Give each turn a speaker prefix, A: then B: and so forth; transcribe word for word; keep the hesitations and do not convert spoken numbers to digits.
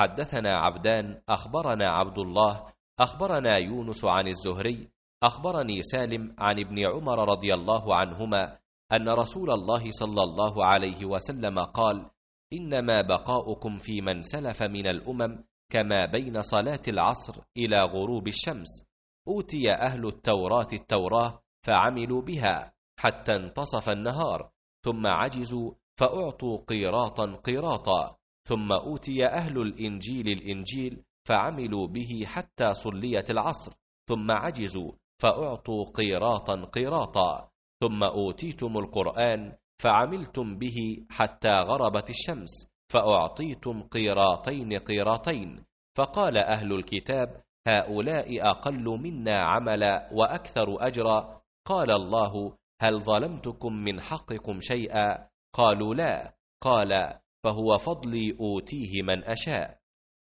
A: حدثنا عبدان أخبرنا عبد الله أخبرنا يونس عن الزهري أخبرني سالم عن ابن عمر رضي الله عنهما أن رسول الله صلى الله عليه وسلم قال: إنما بقاؤكم في من سلف من الأمم كما بين صلاة العصر إلى غروب الشمس. أوتي أهل التوراة التوراة فعملوا بها حتى انتصف النهار، ثم عجزوا فأعطوا قيراطا قيراطا، ثم أوتي أهل الإنجيل الإنجيل فعملوا به حتى صليت العصر، ثم عجزوا فأعطوا قيراطا قيراطا، ثم أوتيتم القرآن فعملتم به حتى غربت الشمس فأعطيتم قيراطين قيراطين. فقال أهل الكتاب: هؤلاء أقل منا عملا وأكثر أجرا. قال الله: هل ظلمتكم من حقكم شيئا؟ قالوا لا. قال: فهو فضلي أوتيه من أشاء.